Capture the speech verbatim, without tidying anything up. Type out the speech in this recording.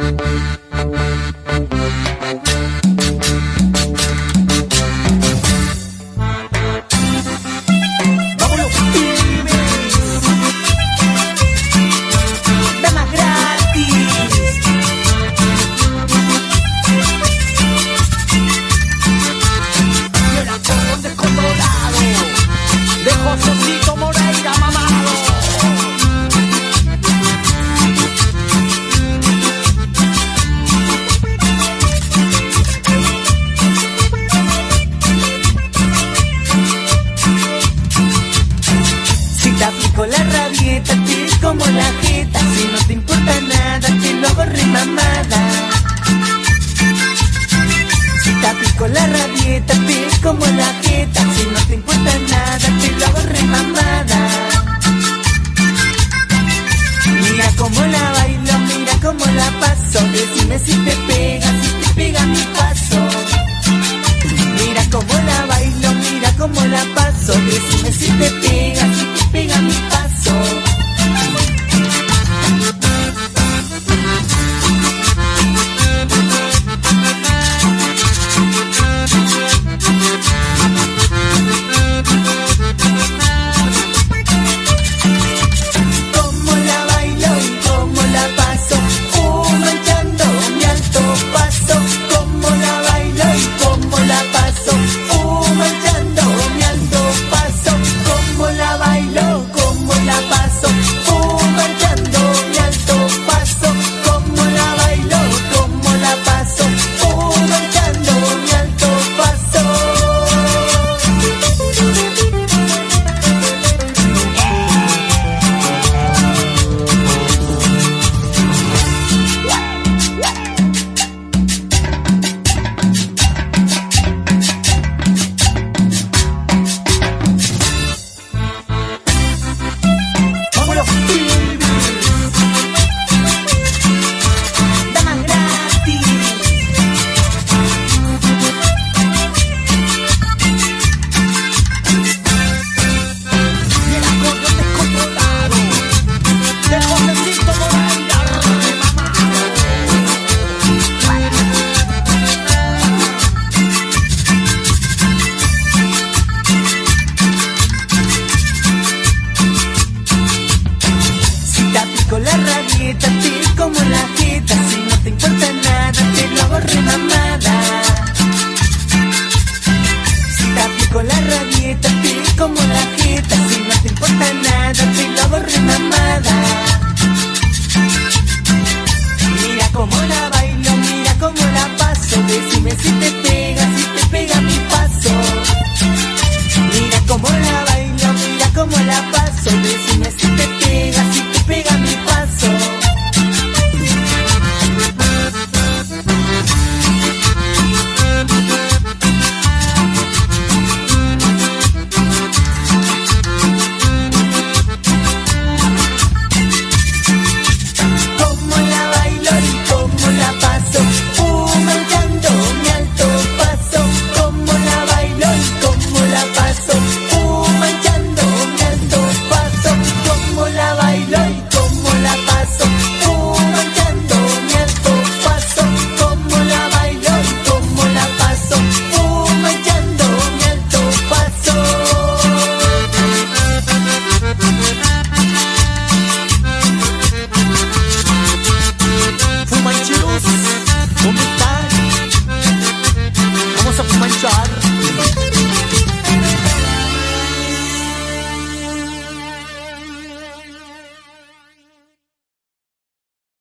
Con la rabieta, te como la jeta. Si no te importa nada, te lo hago remamada. Si te aplico la rabieta, te como la jeta. Si no te importa nada, te lo hago remamada. Mira cómo la bailo, mira cómo la paso. Decime si te pega, si te pega mi paso. Mira cómo la bailo, mira cómo la paso. Decime si te pega, si te pega mi paso. Con la rabieta, te como la jeta. Si no te importa nada, te lo hago remamada. Si te aplico la rabieta, te como la jeta. Si no te importa nada, te lo hago remamada. Mira cómo la bailo, mira cómo la paso. Decime si te pega, si te pega mi paso. Mira cómo la bailo, mira cómo la paso. Decime si te pega, si te pega mi paso. Como la bailo y como la paso, aumentando mi alto paso. Como la bailo y como la paso, aumentando mi alto paso. Como la bailo y como la paso, aumentando mi alto paso. Como la bailo y como la paso, aumentando mi alto paso. Fumancheros, ¿dónde están? Vamos a fumanchar.